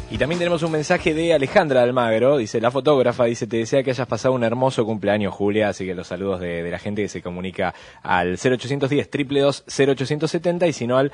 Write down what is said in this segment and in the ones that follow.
Y también tenemos un mensaje de Alejandra Almagro, dice, la fotógrafa, dice, te desea que hayas pasado un hermoso cumpleaños, Julia, así que los saludos de la gente que se comunica al 0810-222-0870 y si no al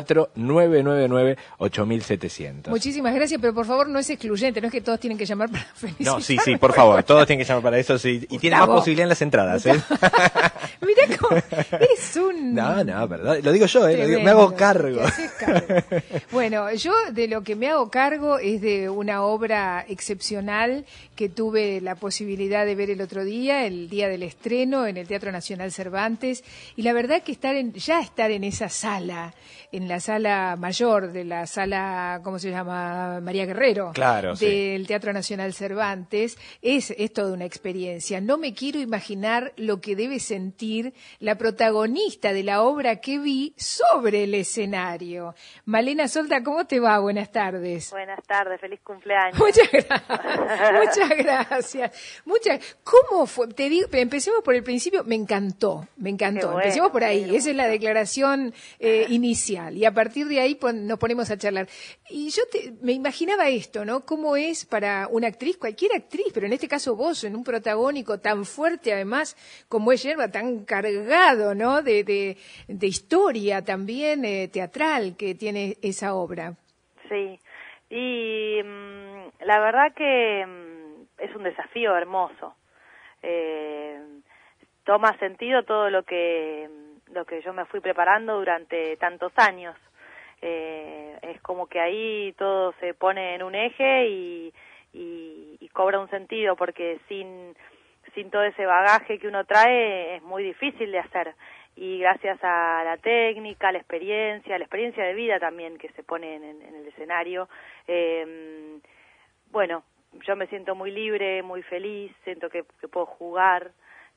4999-8700. Muchísimas gracias, pero por favor no es excluyente, no es que todos tienen que llamar para felicitar. No, sí, por favor, todos tienen que llamar para eso, sí, y tienen más posibilidad en las entradas, ¿eh? Mirá cómo es un... No, verdad, lo digo yo, Tremendo, me hago cargo. te haces cargo. Bueno, yo de lo que me hago cargo es de una obra excepcional que tuve la posibilidad de ver el otro día, el día del estreno en el Teatro Nacional Cervantes, y la verdad que estar en esa sala, en la sala mayor de la sala, ¿cómo se llama? María Guerrero, claro, del Teatro Nacional Cervantes, es toda una experiencia. No me quiero imaginar lo que debe sentir la protagonista de la obra que vi sobre el escenario. Malena Solta, ¿cómo te va? Buenas tardes. Buenas tardes, feliz cumpleaños. Muchas gracias. ¿Cómo fue? Te digo, empecemos por el principio, me encantó. Bueno, Empecemos por ahí, esa es la declaración inicial, y a partir de ahí nos ponemos a charlar. Y yo me imaginaba esto, ¿no? ¿Cómo es para una actriz, cualquier actriz, pero en este caso vos, en un protagónico tan fuerte además como es Yerba, tan cargado, ¿no? De historia también teatral que tiene esa obra. Sí, y la verdad que es un desafío hermoso. Toma sentido todo lo que yo me fui preparando durante tantos años. Es como que ahí todo se pone en un eje y cobra un sentido, porque sin todo ese bagaje que uno trae es muy difícil de hacer. Y gracias a la técnica, la experiencia de vida también que se pone en el escenario, bueno, yo me siento muy libre, muy feliz, siento que puedo jugar,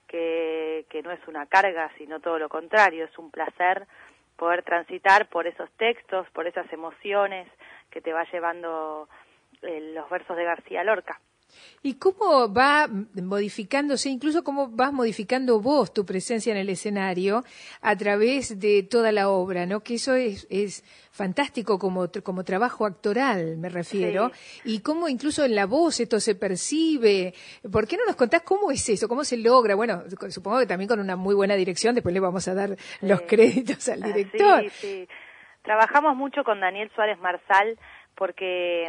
que no es una carga, sino todo lo contrario, es un placer poder transitar por esos textos, por esas emociones que te va llevando los versos de García Lorca. ¿Y cómo va modificándose, incluso cómo vas modificando vos tu presencia en el escenario a través de toda la obra, ¿no? Que eso es fantástico como trabajo actoral, me refiero, sí. Y cómo incluso en la voz esto se percibe. ¿Por qué no nos contás cómo es eso, cómo se logra? Bueno, supongo que también con una muy buena dirección, después le vamos a dar los créditos al director. Sí. Trabajamos mucho con Daniel Suárez Marsal porque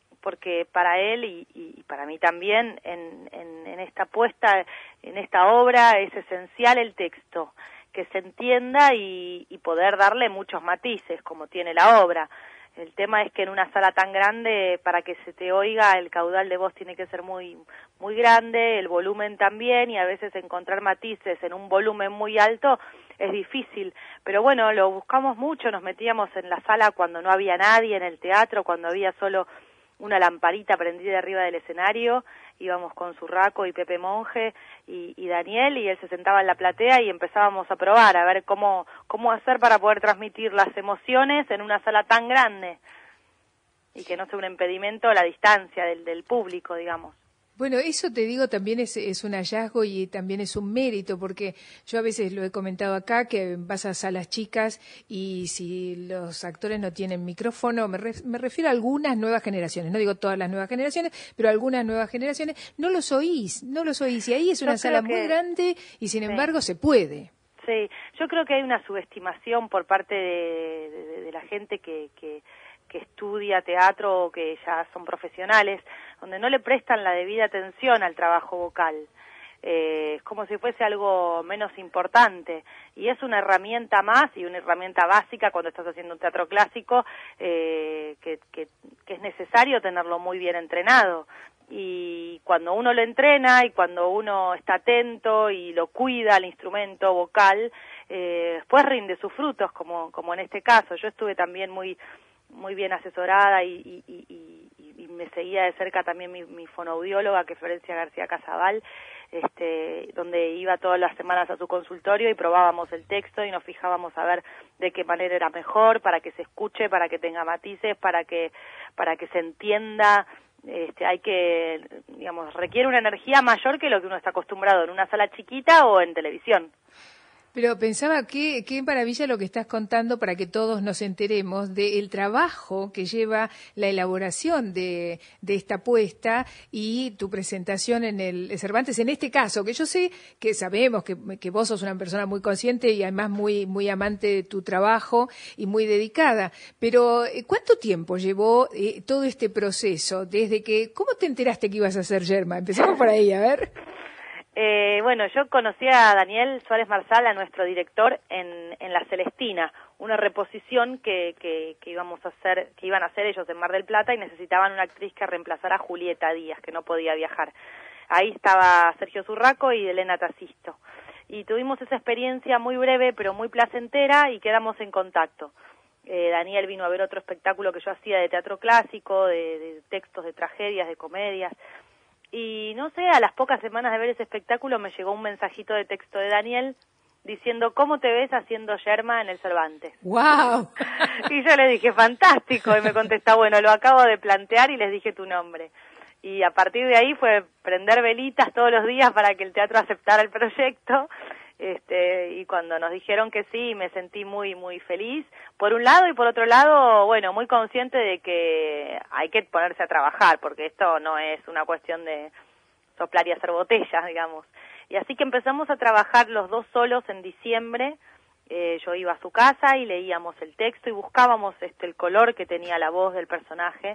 para él y para mí también en esta puesta, en esta obra es esencial el texto, que se entienda y poder darle muchos matices como tiene la obra. El tema es que en una sala tan grande, para que se te oiga, el caudal de voz tiene que ser muy muy grande, el volumen también, y a veces encontrar matices en un volumen muy alto es difícil. Pero bueno, lo buscamos mucho, nos metíamos en la sala cuando no había nadie en el teatro, cuando había solo una lamparita prendida arriba del escenario, íbamos con Zurraco y Pepe Monge y Daniel, y él se sentaba en la platea y empezábamos a probar, a ver cómo hacer para poder transmitir las emociones en una sala tan grande y que no sea un impedimento la distancia del público, digamos. Bueno, eso te digo también es un hallazgo y también es un mérito, porque yo a veces lo he comentado acá, que vas a salas chicas y si los actores no tienen micrófono, me refiero a algunas nuevas generaciones, no digo todas las nuevas generaciones, pero algunas nuevas generaciones, no los oís, y ahí es una sala muy grande y sin embargo se puede. Sí, yo creo que hay una subestimación por parte de la gente que estudia teatro o que ya son profesionales, donde no le prestan la debida atención al trabajo vocal. Es como si fuese algo menos importante, y es una herramienta más y una herramienta básica cuando estás haciendo un teatro clásico, que es necesario tenerlo muy bien entrenado. Y cuando uno lo entrena y cuando uno está atento y lo cuida al instrumento vocal, después rinde sus frutos, como en este caso. Yo estuve también muy bien asesorada y me seguía de cerca también mi fonoaudióloga, que es Florencia García Casabal, donde iba todas las semanas a su consultorio y probábamos el texto y nos fijábamos a ver de qué manera era mejor, para que se escuche, para que tenga matices, para que se entienda. Requiere una energía mayor que lo que uno está acostumbrado en una sala chiquita o en televisión. Pero pensaba qué maravilla lo que estás contando para que todos nos enteremos del trabajo que lleva la elaboración de esta apuesta y tu presentación en el Cervantes. En este caso, que yo sé que sabemos que vos sos una persona muy consciente y además muy amante de tu trabajo y muy dedicada. Pero ¿cuánto tiempo llevó todo este proceso? ¿Cómo te enteraste que ibas a ser Yerma? Empezamos por ahí, a ver. Bueno, yo conocí a Daniel Suárez Marsal, a nuestro director, en La Celestina, una reposición que íbamos a hacer, que iban a hacer ellos en Mar del Plata y necesitaban una actriz que reemplazara a Julieta Díaz, que no podía viajar. Ahí estaba Sergio Zurraco y Elena Tacisto. Y tuvimos esa experiencia muy breve, pero muy placentera, y quedamos en contacto. Daniel vino a ver otro espectáculo que yo hacía de teatro clásico, de textos de tragedias, de comedias. Y no sé, a las pocas semanas de ver ese espectáculo me llegó un mensajito de texto de Daniel diciendo: ¿cómo te ves haciendo Yerma en el Cervantes? ¡Wow! Y yo le dije: fantástico, y me contestó: bueno, lo acabo de plantear y les dije tu nombre. Y a partir de ahí fue prender velitas todos los días para que el teatro aceptara el proyecto. Y cuando nos dijeron que sí, me sentí muy, muy feliz, por un lado, y por otro lado, bueno, muy consciente de que hay que ponerse a trabajar, porque esto no es una cuestión de soplar y hacer botellas, digamos. Y así que empezamos a trabajar los dos solos en diciembre. Yo iba a su casa y leíamos el texto y buscábamos el color que tenía la voz del personaje,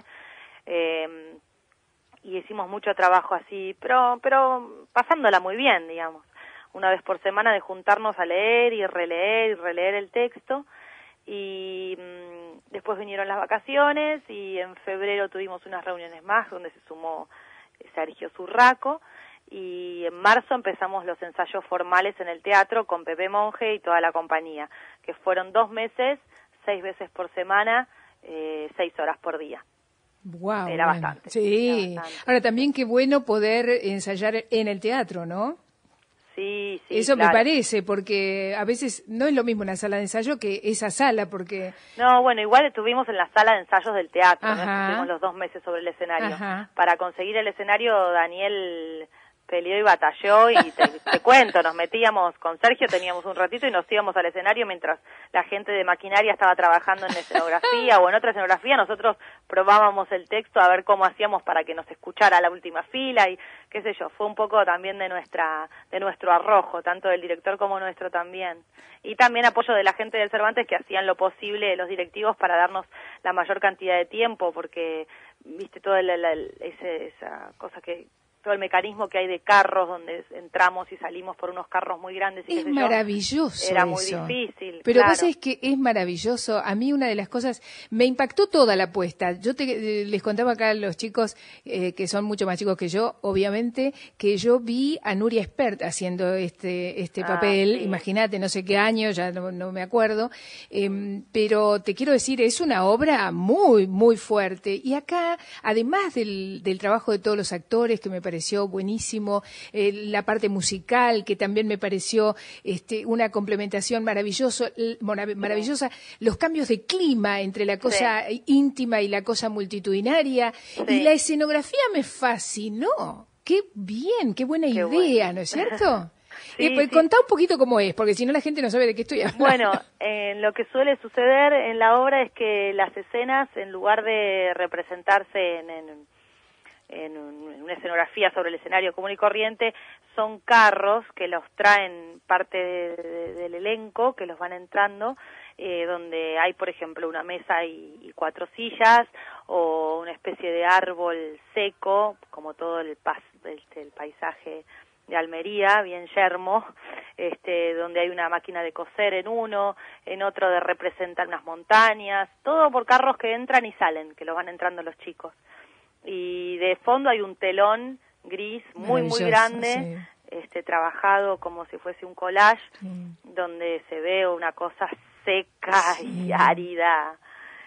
y hicimos mucho trabajo así, pero pasándola muy bien, digamos. Una vez por semana de juntarnos a leer y releer el texto, y después vinieron las vacaciones y en febrero tuvimos unas reuniones más donde se sumó Sergio Zurraco, y en marzo empezamos los ensayos formales en el teatro con Pepe Monge y toda la compañía, que fueron 2 meses, 6 veces por semana, 6 horas por día. Wow, era bastante. Sí. Era bastante. Ahora también qué bueno poder ensayar en el teatro, ¿no? Sí, Eso claro. me parece, porque a veces no es lo mismo una sala de ensayo que esa sala, porque... No, bueno, igual estuvimos en la sala de ensayos del teatro, ¿no? Ajá. Estuvimos los 2 meses sobre el escenario. Ajá. Para conseguir el escenario, Daniel peleó y batalló, y te cuento, nos metíamos con Sergio, teníamos un ratito y nos íbamos al escenario mientras la gente de maquinaria estaba trabajando en escenografía o en otra escenografía. Nosotros probábamos el texto a ver cómo hacíamos para que nos escuchara la última fila, y qué sé yo, fue un poco también de nuestro arrojo, tanto del director como nuestro también. Y también apoyo de la gente del Cervantes, que hacían lo posible, los directivos, para darnos la mayor cantidad de tiempo, porque viste toda esa cosa que... todo el mecanismo que hay de carros donde entramos y salimos por unos carros muy grandes. Y es maravilloso. Era eso. muy difícil. Pero claro. vos sabés que es maravilloso. A mí una de las cosas, me impactó toda la apuesta. Yo les contaba acá a los chicos, que son mucho más chicos que yo, obviamente, que yo vi a Nuria Espert haciendo este papel. Sí. Imagínate, no sé qué año, ya no me acuerdo. Pero te quiero decir, es una obra muy, muy fuerte. Y acá, además del trabajo de todos los actores, que me pareció buenísimo, la parte musical, que también me pareció una complementación maravillosa, los cambios de clima entre la cosa íntima y la cosa multitudinaria, y la escenografía me fascinó. Qué bien, qué buena idea, bueno. ¿No es cierto? Pues contá un poquito cómo es, porque si no la gente no sabe de qué estoy hablando. Bueno, lo que suele suceder en la obra es que las escenas, en lugar de representarse en una escenografía sobre el escenario común y corriente, son carros que los traen parte del elenco, que los van entrando, donde hay, por ejemplo, una mesa y 4 sillas, o una especie de árbol seco, como todo el paisaje de Almería, bien yermo, donde hay una máquina de coser en otro de representar unas montañas, todo por carros que entran y salen, que los van entrando los chicos. Y de fondo hay un telón gris muy grande, trabajado como si fuese un collage, donde se ve una cosa seca y árida,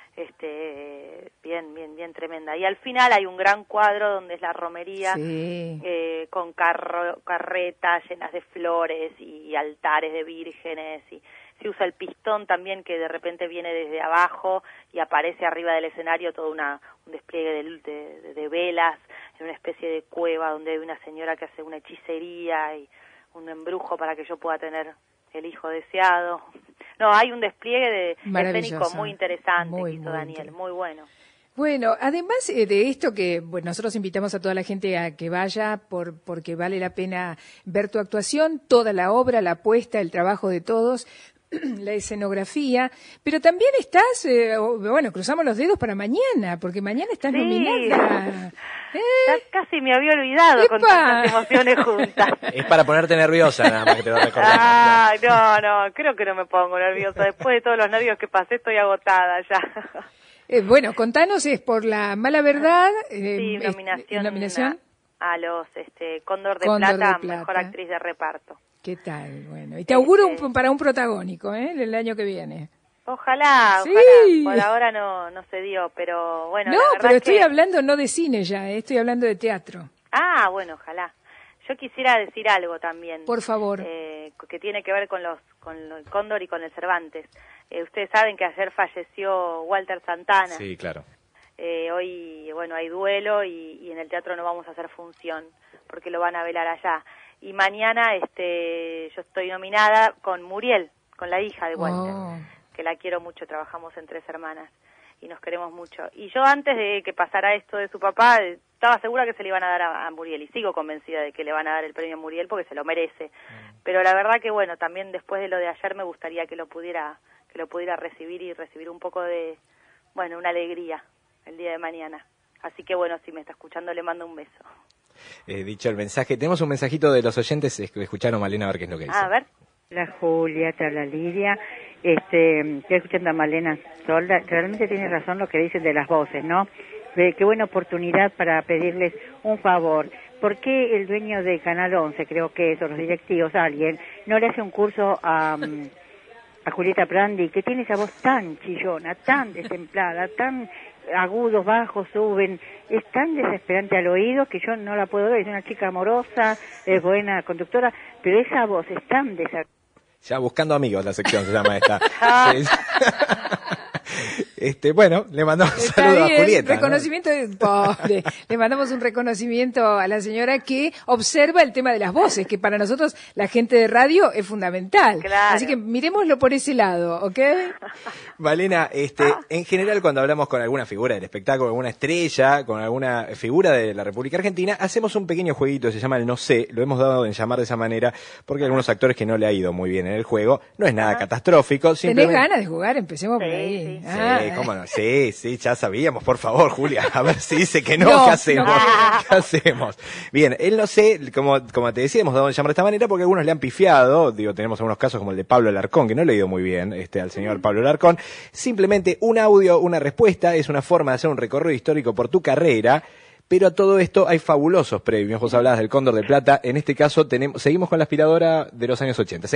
bien tremenda. Y al final hay un gran cuadro donde es la romería, con carretas llenas de flores y altares de vírgenes, y se usa el pistón también, que de repente viene desde abajo y aparece arriba del escenario todo un despliegue de velas en una especie de cueva donde hay una señora que hace una hechicería y un embrujo para que yo pueda tener El hijo deseado. No, hay un despliegue de escénico muy interesante que hizo Daniel, muy bueno. Bueno, además de esto que nosotros invitamos a toda la gente a que vaya porque vale la pena ver tu actuación, toda la obra, la apuesta, el trabajo de todos, la escenografía, pero también estás, cruzamos los dedos para mañana, porque mañana estás nominada. Ya casi me había olvidado con tantas emociones juntas. Es para ponerte nerviosa, nada más que te lo recordamos. No, creo que no me pongo nerviosa. Después de todos los nervios que pasé, estoy agotada ya. Contanos, es por La Mala Verdad. Sí, nominación a los Cóndor de Plata, mejor actriz de reparto. ¿Qué tal? Bueno, y te auguro para un protagónico, el año que viene. Ojalá. Por ahora no se dio, pero bueno. No, pero estoy hablando no de cine ya, estoy hablando de teatro. Ah, bueno, ojalá. Yo quisiera decir algo también. Por favor. Que tiene que ver con el Cóndor y con el Cervantes. Ustedes saben que ayer falleció Walter Santana. Sí, claro. Hoy, hay duelo y en el teatro no vamos a hacer función porque lo van a velar allá. Y mañana yo estoy nominada con Muriel, con la hija de Walter, que la quiero mucho, trabajamos en Tres Hermanas y nos queremos mucho. Y yo antes de que pasara esto de su papá, estaba segura que se le iban a dar a Muriel, y sigo convencida de que le van a dar el premio Muriel porque se lo merece. Pero la verdad que también después de lo de ayer me gustaría que lo pudiera recibir y recibir un poco de, una alegría el día de mañana. Así que si me está escuchando le mando un beso. Dicho el mensaje, tenemos un mensajito de los oyentes que escucharon, Malena, a ver qué es lo que dice. A ver. La Julia, la Lidia, estoy escuchando a Malena Solda, realmente tiene razón lo que dicen de las voces, ¿no? Qué buena oportunidad para pedirles un favor. ¿Por qué el dueño de Canal 11, creo que es, o los directivos, alguien, no le hace un curso a Julieta Prandi, que tiene esa voz tan chillona, tan destemplada, tan agudos, bajos, suben, es tan desesperante al oído que yo no la puedo ver, es una chica amorosa, es buena conductora, pero esa voz es tan desagradable. Ya buscando amigos la sección se llama esta. Le mandamos un saludo a Julieta. Reconocimiento pobre. Le mandamos un reconocimiento a la señora que observa el tema de las voces, que para nosotros, la gente de radio, es fundamental. Claro. Así que miremoslo por ese lado, ¿ok? Malena, en general cuando hablamos con alguna figura del espectáculo, alguna estrella, con alguna figura de la República Argentina, hacemos un pequeño jueguito, se llama el no sé, lo hemos dado en llamar de esa manera, porque hay algunos actores que no le ha ido muy bien en el juego, no es nada catastrófico. ¿Tenés ganas de jugar? Empecemos por ahí. Sí, cómo no. Sí, ya sabíamos, por favor, Julia, a ver si dice que no, ¿qué hacemos? ¿Qué hacemos? Bien, él no sé, como te decía, hemos dado en llamar de esta manera porque algunos le han pifiado, tenemos algunos casos como el de Pablo Alarcón, que no le ha ido muy bien al señor Pablo Alarcón. Simplemente un audio, una respuesta, es una forma de hacer un recorrido histórico por tu carrera, pero a todo esto hay fabulosos premios. Vos hablabas del Cóndor de Plata, en este caso seguimos con la aspiradora de los años 80,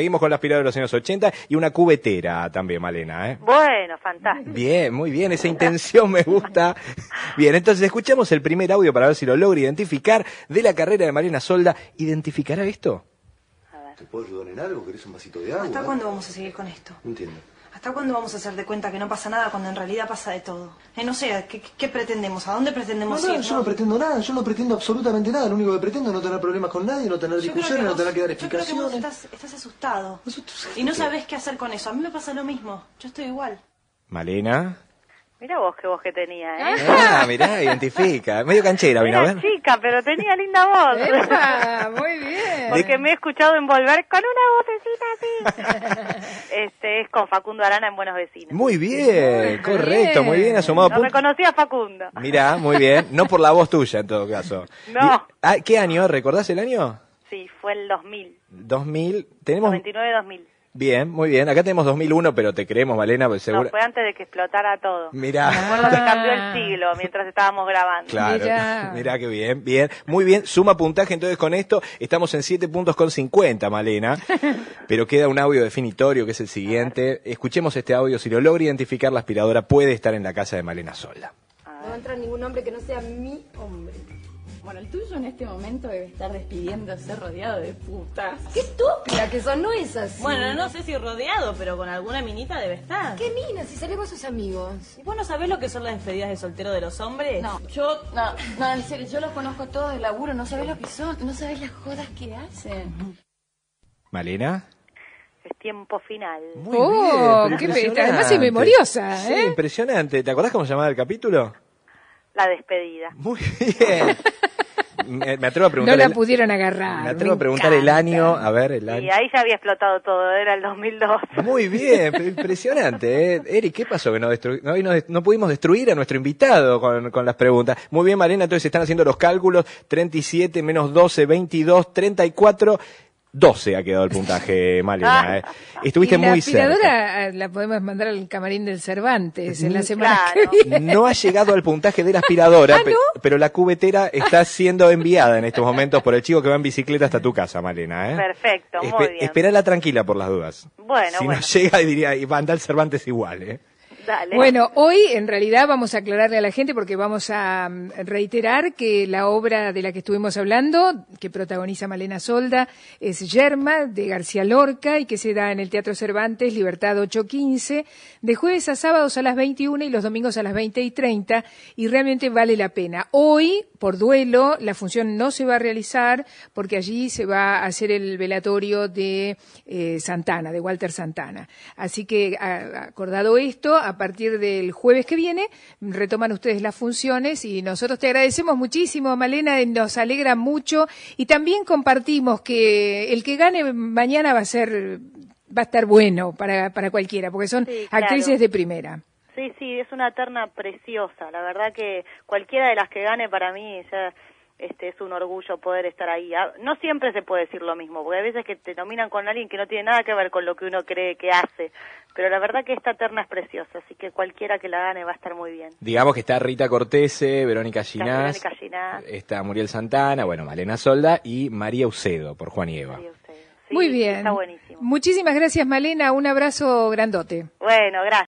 y una cubetera también, Malena, Bueno, fantástico. Bien, muy bien, esa intención me gusta. Bien, entonces escuchamos el primer audio para ver si lo logra identificar de la carrera de Malena Solda. ¿Identificará esto? ¿Te puedo ayudar en algo? ¿Querés un vasito de agua? ¿Hasta cuándo vamos a seguir con esto? No entiendo. ¿Hasta cuándo vamos a hacer de cuenta que no pasa nada cuando en realidad pasa de todo? No sé, ¿qué pretendemos? ¿A dónde pretendemos ir? Yo no pretendo nada, yo no pretendo absolutamente nada. Lo único que pretendo es no tener problemas con nadie, no tener discusiones, no tener que dar explicaciones. Yo creo que vos estás asustado. Y no sabés qué hacer con eso. A mí me pasa lo mismo. Yo estoy igual. Malena. Mirá vos qué voz que tenía, Mirá, identifica. Medio canchera, vino a ver. Era chica, pero tenía linda voz. Muy bien. Porque me he escuchado envolver con una vocecita así. Es con Facundo Arana en Buenos Vecinos. Muy bien, correcto, muy bien asomado. No reconocí a Facundo. Mirá, muy bien. No por la voz tuya, en todo caso. No. ¿Qué año? ¿Recordás el año? Sí, fue el 2000. 2000. Tenemos... 99-2000. Bien, muy bien. Acá tenemos 2001, pero te creemos, Malena, porque seguro... No, fue antes de que explotara todo. Mirá. Me acuerdo que cambió el siglo mientras estábamos grabando. Claro, mirá qué bien, bien. Muy bien, suma puntaje entonces con esto. Estamos en 7 puntos con 50, Malena. Pero queda un audio definitorio que es el siguiente. Escuchemos este audio. Si lo logra identificar, la aspiradora puede estar en la casa de Malena Solda. No va a entrar ningún hombre que no sea mi hombre. Bueno, el tuyo en este momento debe estar despidiéndose rodeado de putas. ¡Qué estúpida que son! No es así. Bueno, no sé si rodeado, pero con alguna minita debe estar. ¿Qué mina? Si sale con sus amigos. ¿Y vos no sabés lo que son las despedidas de soltero de los hombres? No, en serio, yo los conozco todos de laburo, no sabés lo que son, no sabés las jodas que hacen. ¿Malena? Es Tiempo Final. Muy bien, qué impresionante. además es memoriosa, Sí, ¿eh? impresionante. ¿Te acordás cómo se llamaba el capítulo? La despedida. Muy bien. Me atrevo a No preguntar. la pudieron agarrar. Me atrevo a preguntar el año. A ver, el Y año. ahí ya había explotado todo, era el 2002. Muy bien, pero impresionante, ¿eh? Eric, ¿qué pasó? Que no pudimos destruir a nuestro invitado con las preguntas. Muy bien, Malena, entonces están haciendo los cálculos. 37 menos 12, 22, 34... 12 ha quedado el puntaje, Malena. Estuviste muy cerca. La aspiradora la podemos mandar al camarín del Cervantes en la semana que viene. No ha llegado al puntaje de la aspiradora, ¿no? pero la cubetera está siendo enviada en estos momentos por el chico que va en bicicleta hasta tu casa, Malena. Perfecto, muy bien. Esperala tranquila por las dudas. Bueno, si no llega, diría, y va a andar el Cervantes igual, Dale. Bueno, hoy en realidad vamos a aclararle a la gente porque vamos a reiterar que la obra de la que estuvimos hablando, que protagoniza Malena Solda, es Yerma, de García Lorca, y que se da en el Teatro Cervantes, Libertad 8:15, de jueves a sábados a las 21 y los domingos a las 20:30, y realmente vale la pena. Hoy, por duelo, la función no se va a realizar porque allí se va a hacer el velatorio de Santana, de Walter Santana. Así que, acordado esto, a partir del jueves que viene retoman ustedes las funciones y nosotros te agradecemos muchísimo, Malena, nos alegra mucho y también compartimos que el que gane mañana va a estar bueno para cualquiera, porque son actrices de primera. Sí, es una terna preciosa, la verdad que cualquiera de las que gane para mí ya es un orgullo poder estar ahí. No siempre se puede decir lo mismo, porque hay veces que te nominan con alguien que no tiene nada que ver con lo que uno cree que hace, pero la verdad que esta terna es preciosa, así que cualquiera que la gane va a estar muy bien. Digamos que está Rita Cortese, Verónica Ginás, está Muriel Santana, bueno, Malena Solda y María Ucedo por Juan y Eva. Muy bien. Está buenísimo. Muchísimas gracias, Malena, un abrazo grandote. Bueno, gracias.